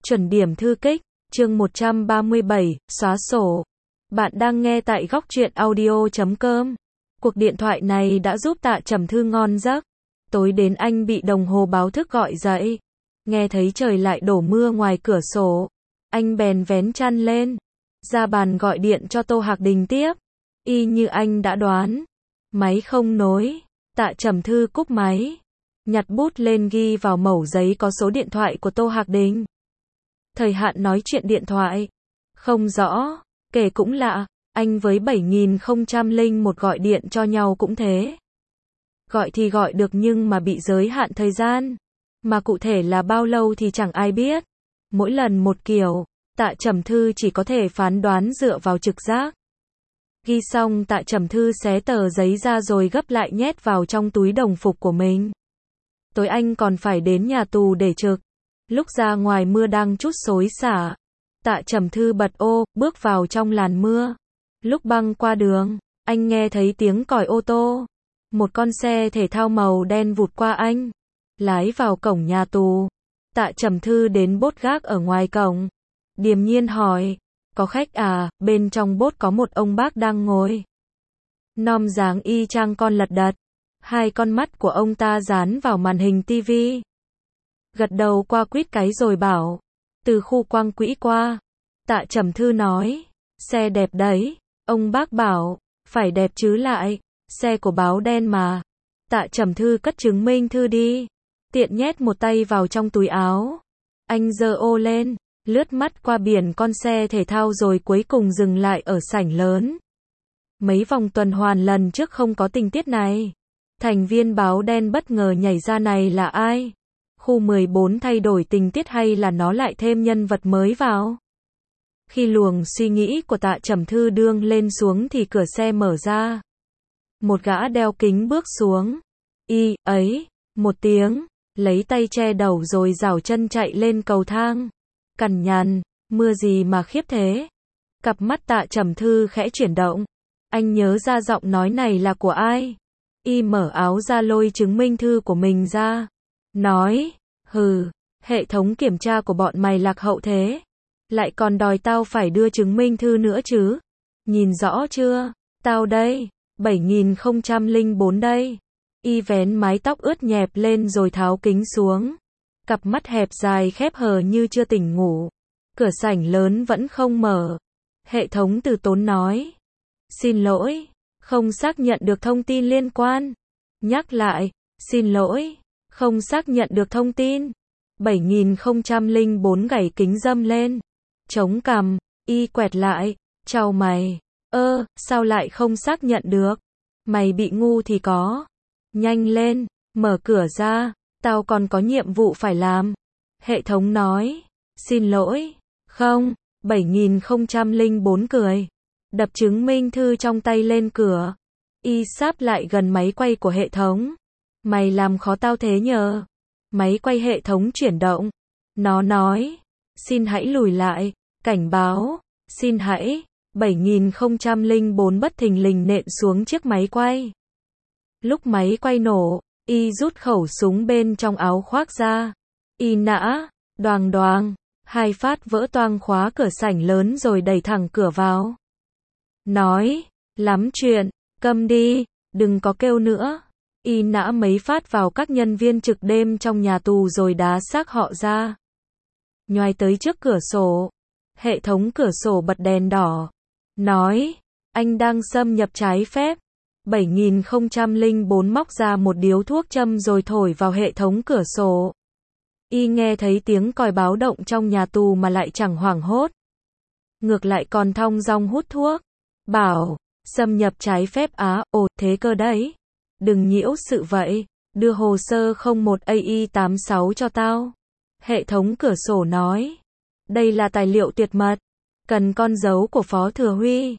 Chuẩn điểm thư kích, chương 137, xóa sổ. Bạn đang nghe tại góc truyện audio.com. Cuộc điện thoại này đã giúp Tạ Trầm Thư ngon giấc. Tối đến anh bị đồng hồ báo thức gọi dậy. Nghe thấy trời lại đổ mưa ngoài cửa sổ. Anh bèn vén chăn lên. Ra bàn gọi điện cho Tô Hạc Đình tiếp. Y như anh đã đoán. Máy không nối. Tạ Trầm Thư cúp máy. Nhặt bút lên ghi vào mẩu giấy có số điện thoại của Tô Hạc Đình. Thời hạn nói chuyện điện thoại. Không rõ. Kể cũng lạ. Anh với 7001 gọi điện cho nhau cũng thế. Gọi thì gọi được nhưng mà bị giới hạn thời gian. Mà cụ thể là bao lâu thì chẳng ai biết. Mỗi lần một kiểu. Tạ Trầm Thư chỉ có thể phán đoán dựa vào trực giác. Ghi xong Tạ Trầm Thư xé tờ giấy ra rồi gấp lại nhét vào trong túi đồng phục của mình. Tối anh còn phải đến nhà tù để trực. Lúc ra ngoài mưa đang trút xối xả. Tạ Trầm Thư bật ô, bước vào trong làn mưa. Lúc băng qua đường, anh nghe thấy tiếng còi ô tô. Một con xe thể thao màu đen vụt qua anh. Lái vào cổng nhà tù. Tạ Trầm Thư đến bốt gác ở ngoài cổng. Điềm nhiên hỏi, có khách à? Bên trong bốt có một ông bác đang ngồi. Nom dáng y chang con lật đật. Hai con mắt của ông ta dán vào màn hình tivi. Gật đầu qua quýt cái rồi bảo, từ khu Quang Quỹ qua. Tạ Trầm Thư nói, xe đẹp đấy. Ông bác bảo, phải đẹp chứ lại, xe của báo đen mà. Tạ Trầm Thư cất chứng minh thư đi. Tiện nhét một tay vào trong túi áo. Anh giơ ô lên, lướt mắt qua biển con xe thể thao rồi cuối cùng dừng lại ở sảnh lớn. Mấy vòng tuần hoàn lần trước không có tình tiết này. Thành viên báo đen bất ngờ nhảy ra này là ai? Khu 14 thay đổi tình tiết hay là nó lại thêm nhân vật mới vào? Khi luồng suy nghĩ của Tạ Trầm Thư đương lên xuống thì cửa xe mở ra. Một gã đeo kính bước xuống. Y, ấy, một tiếng, lấy tay che đầu rồi giảo chân chạy lên cầu thang. Cằn nhằn, mưa gì mà khiếp thế? Cặp mắt Tạ Trầm Thư khẽ chuyển động. Anh nhớ ra giọng nói này là của ai? Y mở áo ra lôi chứng minh thư của mình ra. Nói, hừ, hệ thống kiểm tra của bọn mày lạc hậu thế. Lại còn đòi tao phải đưa chứng minh thư nữa chứ. Nhìn rõ chưa? Tao đây, 7004 đây. Y vén mái tóc ướt nhẹp lên rồi tháo kính xuống. Cặp mắt hẹp dài khép hờ như chưa tỉnh ngủ. Cửa sảnh lớn vẫn không mở. Hệ thống từ tốn nói. Xin lỗi, không xác nhận được thông tin liên quan. Nhắc lại, xin lỗi, không xác nhận được thông tin. 7004 gảy kính râm lên. Chống cằm, Y quẹt lại, chào mày. Sao lại không xác nhận được? Mày bị ngu thì có. Nhanh lên, mở cửa ra, tao còn có nhiệm vụ phải làm. Hệ thống nói, xin lỗi, không, 7004 cười. Đập chứng minh thư trong tay lên cửa. Y sáp lại gần máy quay của hệ thống. Mày làm khó tao thế nhờ. Máy quay hệ thống chuyển động. Nó nói, xin hãy lùi lại, cảnh báo, xin hãy, 7004 bất thình lình nện xuống chiếc máy quay. Lúc máy quay nổ, Y rút khẩu súng bên trong áo khoác ra. Y nã, đoàng đoàng, hai phát vỡ toang khóa cửa sảnh lớn rồi đẩy thẳng cửa vào. Nói, lắm chuyện, câm đi, đừng có kêu nữa. Y nã mấy phát vào các nhân viên trực đêm trong nhà tù rồi đá xác họ ra. Nhoài tới trước cửa sổ. Hệ thống cửa sổ bật đèn đỏ. Nói, anh đang xâm nhập trái phép. 7004 móc ra một điếu thuốc châm rồi thổi vào hệ thống cửa sổ. Y nghe thấy tiếng còi báo động trong nhà tù mà lại chẳng hoảng hốt. Ngược lại còn thong dong hút thuốc. Bảo, xâm nhập trái phép á, thế cơ đấy. Đừng nhiễu sự vậy, đưa hồ sơ 01 AI86 cho tao. Hệ thống cửa sổ nói, đây là tài liệu tuyệt mật, cần con dấu của Phó Thừa Huy.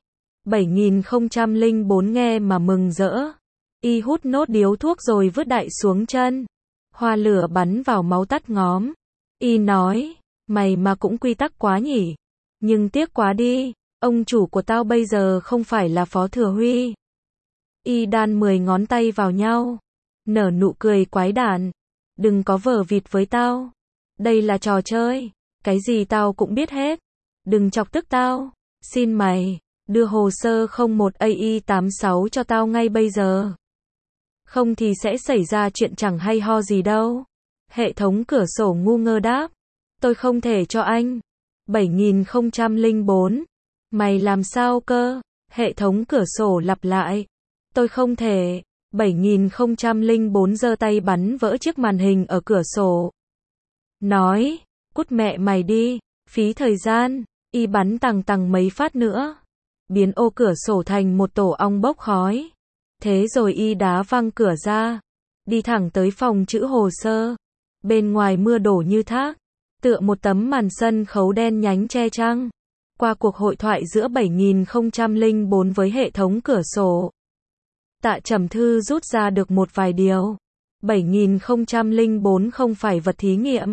7004 nghe mà mừng rỡ. Y hút nốt điếu thuốc rồi vứt đại xuống chân. Hoa lửa bắn vào máu tắt ngóm. Y nói, mày mà cũng quy tắc quá nhỉ. Nhưng tiếc quá đi, ông chủ của tao bây giờ không phải là Phó Thừa Huy. Y đan 10 ngón tay vào nhau. Nở nụ cười quái đản. Đừng có vờ vịt với tao. Đây là trò chơi. Cái gì tao cũng biết hết. Đừng chọc tức tao. Xin mày, đưa hồ sơ 01AI86 cho tao ngay bây giờ. Không thì sẽ xảy ra chuyện chẳng hay ho gì đâu. Hệ thống cửa sổ ngu ngơ đáp. Tôi không thể cho anh. 7004. Mày làm sao cơ? Hệ thống cửa sổ lặp lại. Tôi không thể. 7004 giơ tay bắn vỡ chiếc màn hình ở cửa sổ. Nói, cút mẹ mày đi, phí thời gian. Y bắn tằng tằng mấy phát nữa. Biến ô cửa sổ thành một tổ ong bốc khói. Thế rồi Y đá văng cửa ra. Đi thẳng tới phòng chữ hồ sơ. Bên ngoài mưa đổ như thác. Tựa một tấm màn sân khấu đen nhánh che trăng. Qua cuộc hội thoại giữa 7004 với hệ thống cửa sổ, Tạ Trầm Thư rút ra được một vài điều. 7004 không phải vật thí nghiệm.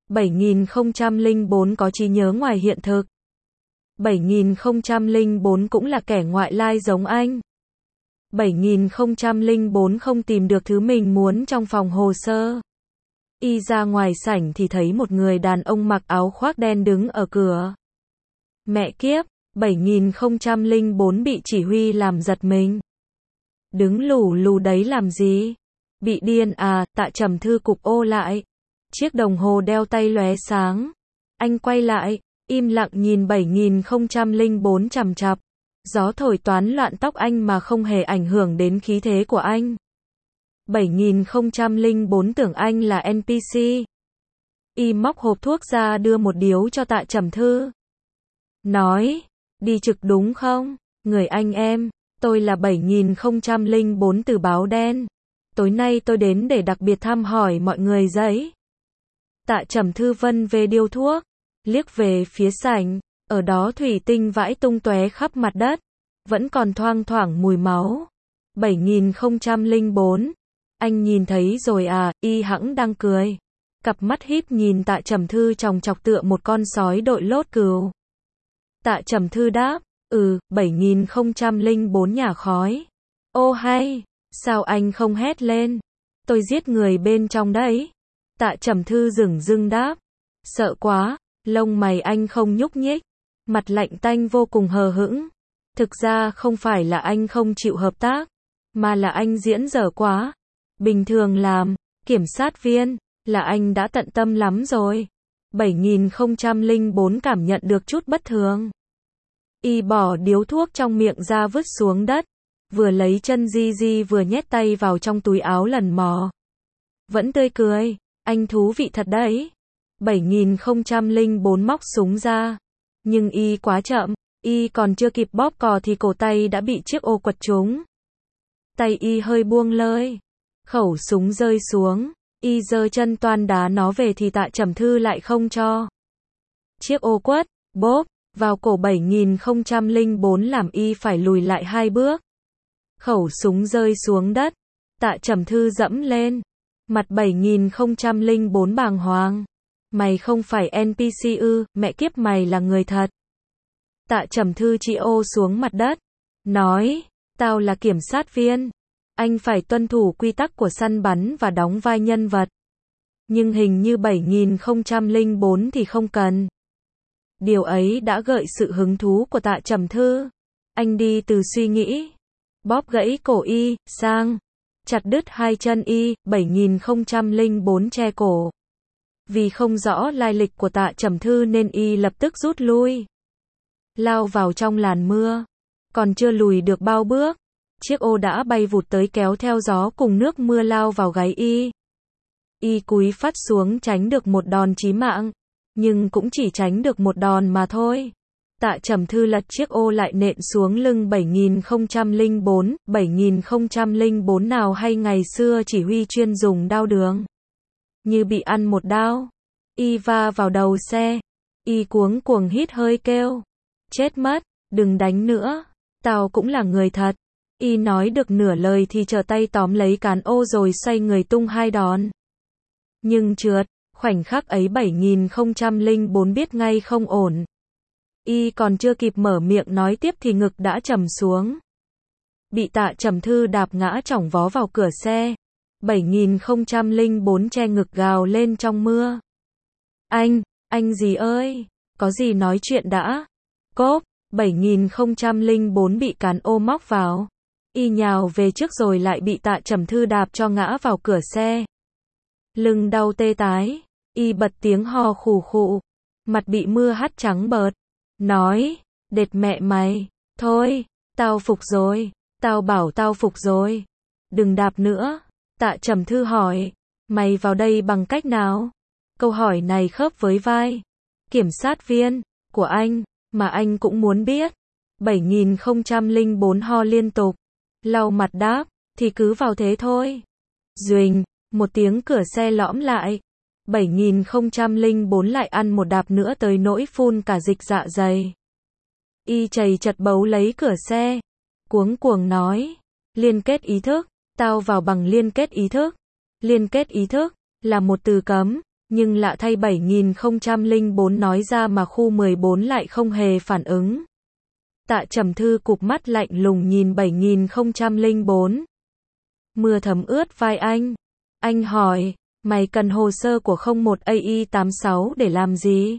7004 có trí nhớ ngoài hiện thực. 7004 cũng là kẻ ngoại lai giống anh. 7004 không tìm được thứ mình muốn trong phòng hồ sơ. Y ra ngoài sảnh thì thấy một người đàn ông mặc áo khoác đen đứng ở cửa. Mẹ kiếp, 7004 bị chỉ huy làm giật mình. Đứng lù lù đấy làm gì? Bị điên à? Tạ Trầm Thư cụp ô lại. Chiếc đồng hồ đeo tay lóe sáng. Anh quay lại, im lặng nhìn 7004 chằm chằm. Gió thổi toán loạn tóc anh mà không hề ảnh hưởng đến khí thế của anh. 7004 tưởng anh là NPC. Y móc hộp thuốc ra đưa một điếu cho Tạ Trầm Thư. Nói, đi trực đúng không? Người anh em, tôi là 7004 từ báo đen. Tối nay tôi đến để đặc biệt thăm hỏi mọi người giấy. Tạ Trầm Thư vân về điếu thuốc, liếc về phía sảnh, ở đó thủy tinh vãi tung tóe khắp mặt đất, vẫn còn thoang thoảng mùi máu. 7004, anh nhìn thấy rồi à? Y hẵng đang cười. Cặp mắt híp nhìn Tạ Trầm Thư chòng chọc tựa một con sói đội lốt cừu. Tạ Trầm Thư đáp, 7004 nhả khói. Ô hay, sao anh không hét lên? Tôi giết người bên trong đấy. Tạ Trầm Thư dửng dưng đáp, sợ quá. Lông mày anh không nhúc nhích, mặt lạnh tanh vô cùng hờ hững. Thực ra không phải là anh không chịu hợp tác, mà là anh diễn dở quá. Bình thường làm kiểm sát viên là anh đã tận tâm lắm rồi. 7004 cảm nhận được chút bất thường. Y bỏ điếu thuốc trong miệng ra vứt xuống đất, vừa lấy chân di vừa nhét tay vào trong túi áo lần mò. Vẫn tươi cười, anh thú vị thật đấy. 7004 móc súng ra, nhưng Y quá chậm, Y còn chưa kịp bóp cò thì cổ tay đã bị chiếc ô quật trúng. Tay Y hơi buông lơi, khẩu súng rơi xuống, Y giơ chân toan đá nó về thì Tạ Trầm Thư lại không cho. Chiếc ô quất, bốp, vào cổ 7004 làm Y phải lùi lại 2 bước. Khẩu súng rơi xuống đất, Tạ Trầm Thư dẫm lên. Mặt 7004 bàng hoàng. Mày không phải NPC ư? Mẹ kiếp, mày là người thật. Tạ Trầm Thư chỉ ô xuống mặt đất, nói, tao là kiểm sát viên. Anh phải tuân thủ quy tắc của săn bắn và đóng vai nhân vật. Nhưng hình như 7004 thì không cần. Điều ấy đã gợi sự hứng thú của Tạ Trầm Thư. Anh đi từ suy nghĩ, bóp gãy cổ Y, sang chặt đứt 2 chân Y. 7004 che cổ. Vì không rõ lai lịch của Tạ Trầm Thư nên Y lập tức rút lui, lao vào trong làn mưa. Còn chưa lùi được bao bước, chiếc ô đã bay vụt tới kéo theo gió cùng nước mưa lao vào gáy Y. Y cúi phắt xuống tránh được một đòn chí mạng, nhưng cũng chỉ tránh được một đòn mà thôi. Tạ Trầm Thư lật chiếc ô lại nện xuống lưng 7004. 7004 nào hay ngày xưa chỉ huy chuyên dùng đao đường. Như bị ăn một đao. Y va vào đầu xe. Y cuống cuồng hít hơi kêu, chết mất, đừng đánh nữa, tao cũng là người thật. Y nói được nửa lời thì trở tay tóm lấy cán ô rồi xoay người tung 2 đòn. Nhưng trượt, khoảnh khắc ấy 7004 biết ngay không ổn. Y còn chưa kịp mở miệng nói tiếp thì ngực đã trầm xuống. Bị Tạ Trầm Thư đạp ngã chỏng vó vào cửa xe. 7004 che ngực gào lên trong mưa. Anh gì ơi, có gì nói chuyện đã. Cốp, 7004 bị cán ô móc vào. Y nhào về trước rồi lại bị Tạ Trầm Thư đạp cho ngã vào cửa xe. Lưng đau tê tái, y bật tiếng ho khù khụ, mặt bị mưa hắt trắng bợt. Nói, đệt mẹ mày, thôi, tao phục rồi, tao bảo tao phục rồi. Đừng đạp nữa. Tạ Trầm Thư hỏi, mày vào đây bằng cách nào? Câu hỏi này khớp với vai kiểm sát viên của anh, mà anh cũng muốn biết. 7004 ho liên tục, lau mặt đáp, thì cứ vào thế thôi. Duỳnh, một tiếng cửa xe lõm lại. 7004 lại ăn một đạp nữa tới nỗi phun cả dịch dạ dày. Y chầy chật bấu lấy cửa xe, cuống cuồng nói, liên kết ý thức, tao vào bằng liên kết ý thức. Liên kết ý thức là một từ cấm, nhưng lạ thay 7004 nói ra mà khu 14 lại không hề phản ứng. Tạ Trầm Thư cụp mắt lạnh lùng nhìn 7004. Mưa thấm ướt vai anh. Anh hỏi, mày cần hồ sơ của 01 AI86 để làm gì?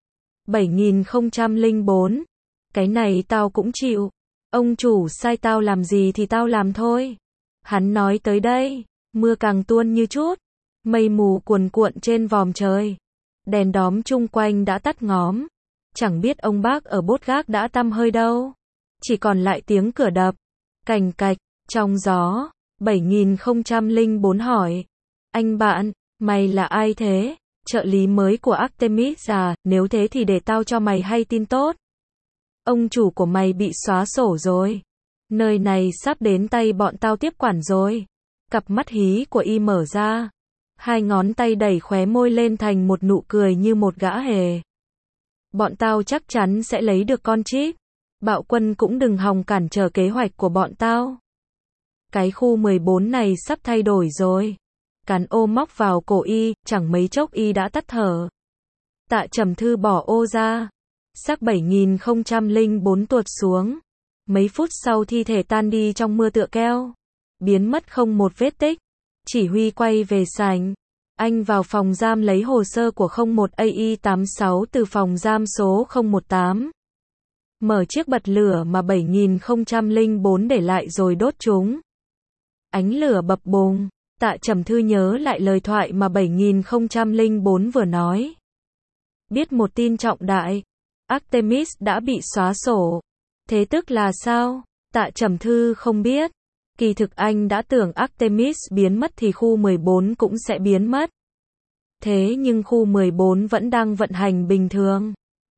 7004. Cái này tao cũng chịu. Ông chủ sai tao làm gì thì tao làm thôi. Hắn nói tới đây, mưa càng tuôn như chút. Mây mù cuồn cuộn trên vòm trời. Đèn đóm chung quanh đã tắt ngóm. Chẳng biết ông bác ở bốt gác đã tăm hơi đâu. Chỉ còn lại tiếng cửa đập. Cành cạch, trong gió. 7004 hỏi. Anh bạn, mày là ai thế? Trợ lý mới của Artemis à? Nếu thế thì để tao cho mày hay tin tốt. Ông chủ của mày bị xóa sổ rồi. Nơi này sắp đến tay bọn tao tiếp quản rồi. Cặp mắt hí của y mở ra. Hai ngón tay đẩy khóe môi lên thành một nụ cười như một gã hề. Bọn tao chắc chắn sẽ lấy được con chip. Bạo Quân cũng đừng hòng cản trở kế hoạch của bọn tao. Cái khu 14 này sắp thay đổi rồi. Cán ô móc vào cổ y, chẳng mấy chốc y đã tắt thở. Tạ Trầm Thư bỏ ô ra. Xác 7004 tuột xuống. Mấy phút sau thi thể tan đi trong mưa tựa keo. Biến mất không một vết tích. Chỉ huy quay về sảnh. Anh vào phòng giam lấy hồ sơ của 01 AI86 từ phòng giam số 018. Mở chiếc bật lửa mà 7004 để lại rồi đốt chúng. Ánh lửa bập bùng. Tạ Trầm Thư nhớ lại lời thoại mà 7004 vừa nói. Biết một tin trọng đại. Artemis đã bị xóa sổ. Thế tức là sao? Tạ Trầm Thư không biết. Kỳ thực anh đã tưởng Artemis biến mất thì khu 14 cũng sẽ biến mất. Thế nhưng khu 14 vẫn đang vận hành bình thường.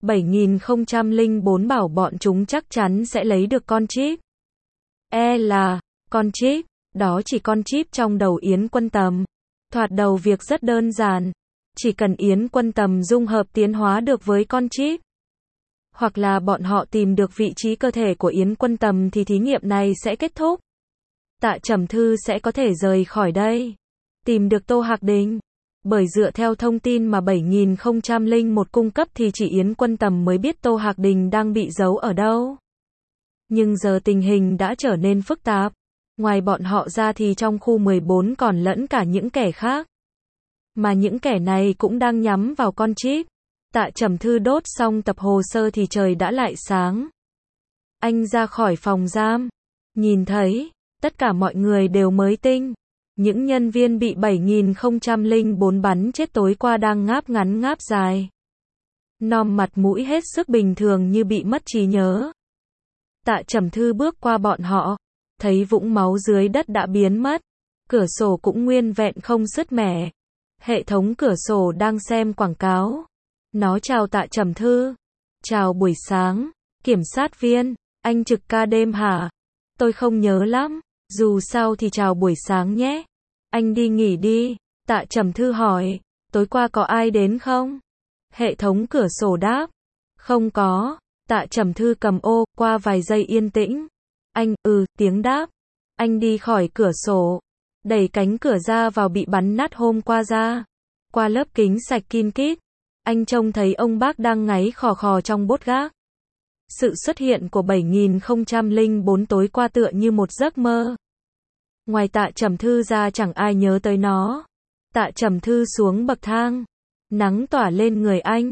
7004 bảo bọn chúng chắc chắn sẽ lấy được con chip. Là, con chip, đó chỉ con chip trong đầu Yến Quân Tầm. Thoạt đầu việc rất đơn giản. Chỉ cần Yến Quân Tầm dung hợp tiến hóa được với con chip. Hoặc là bọn họ tìm được vị trí cơ thể của Yến Quân Tầm thì thí nghiệm này sẽ kết thúc. Tạ Trầm Thư sẽ có thể rời khỏi đây. Tìm được Tô Hạc Đình. Bởi dựa theo thông tin mà 7001 cung cấp thì chỉ Yến Quân Tầm mới biết Tô Hạc Đình đang bị giấu ở đâu. Nhưng giờ tình hình đã trở nên phức tạp. Ngoài bọn họ ra thì trong khu 14 còn lẫn cả những kẻ khác. Mà những kẻ này cũng đang nhắm vào con chip. Tạ Trầm Thư đốt xong tập hồ sơ thì trời đã lại sáng. Anh ra khỏi phòng giam. Nhìn thấy, tất cả mọi người đều mới tinh. Những nhân viên bị 7004 bắn chết tối qua đang ngáp ngắn ngáp dài. Nom mặt mũi hết sức bình thường như bị mất trí nhớ. Tạ Trầm Thư bước qua bọn họ. Thấy vũng máu dưới đất đã biến mất. Cửa sổ cũng nguyên vẹn không sứt mẻ. Hệ thống cửa sổ đang xem quảng cáo. Nó chào Tạ Trầm Thư. Chào buổi sáng. Kiểm sát viên, anh trực ca đêm hả? Tôi không nhớ lắm. Dù sao thì chào buổi sáng nhé. Anh đi nghỉ đi. Tạ Trầm Thư hỏi. Tối qua có ai đến không? Hệ thống cửa sổ đáp. Không có. Tạ Trầm Thư cầm ô, qua vài giây yên tĩnh. Anh, tiếng đáp. Anh đi khỏi cửa sổ. Đẩy cánh cửa ra vào bị bắn nát hôm qua ra. Qua lớp kính sạch kín kít. Anh trông thấy ông bác đang ngáy khò khò trong bốt gác. Sự xuất hiện của 7004 tối qua tựa như một giấc mơ. Ngoài Tạ Trầm Thư ra chẳng ai nhớ tới nó. Tạ Trầm Thư xuống bậc thang. Nắng tỏa lên người anh.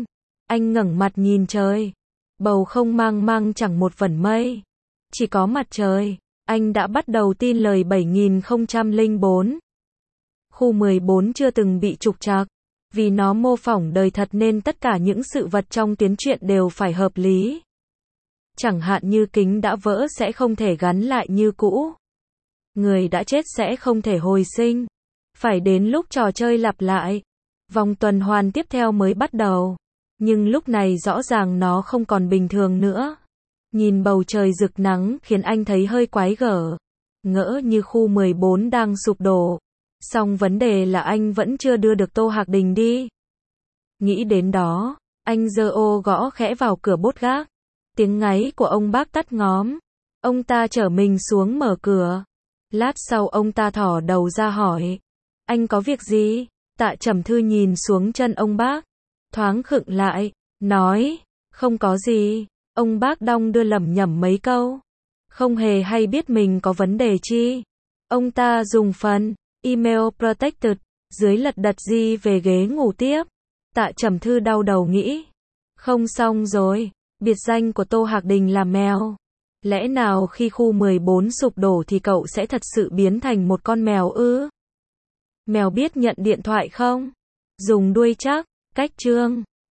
Anh ngẩng mặt nhìn trời. Bầu không mang mang chẳng một vẩn mây. Chỉ có mặt trời. Anh đã bắt đầu tin lời 7004. Khu 14 chưa từng bị trục trặc. Vì nó mô phỏng đời thật nên tất cả những sự vật trong tuyến truyện đều phải hợp lý. Chẳng hạn như kính đã vỡ sẽ không thể gắn lại như cũ. Người đã chết sẽ không thể hồi sinh. Phải đến lúc trò chơi lặp lại. Vòng tuần hoàn tiếp theo mới bắt đầu. Nhưng lúc này rõ ràng nó không còn bình thường nữa. Nhìn bầu trời rực nắng khiến anh thấy hơi quái gở. Ngỡ như khu 14 đang sụp đổ. Song vấn đề là anh vẫn chưa đưa được Tô Hạc Đình đi. Nghĩ đến đó, anh giơ ô gõ khẽ vào cửa bốt gác. Tiếng ngáy của ông bác tắt ngóm. Ông ta chở mình xuống mở cửa. Lát sau ông ta thỏ đầu ra hỏi. Anh có việc gì? Tạ Trầm Thư nhìn xuống chân ông bác. Thoáng khựng lại. Nói. Không có gì. Ông bác đong đưa lẩm nhẩm mấy câu. Không hề hay biết mình có vấn đề chi. Ông ta dùng phần email protected dưới lật đật di về ghế ngủ tiếp. Tạ Trầm Thư đau đầu nghĩ. Không xong rồi. Biệt danh của Tô Hạc Đình là mèo. Lẽ nào khi khu 14 sụp đổ thì cậu sẽ thật sự biến thành một con mèo ư? Mèo biết nhận điện thoại không? Dùng đuôi chắc. Cách chương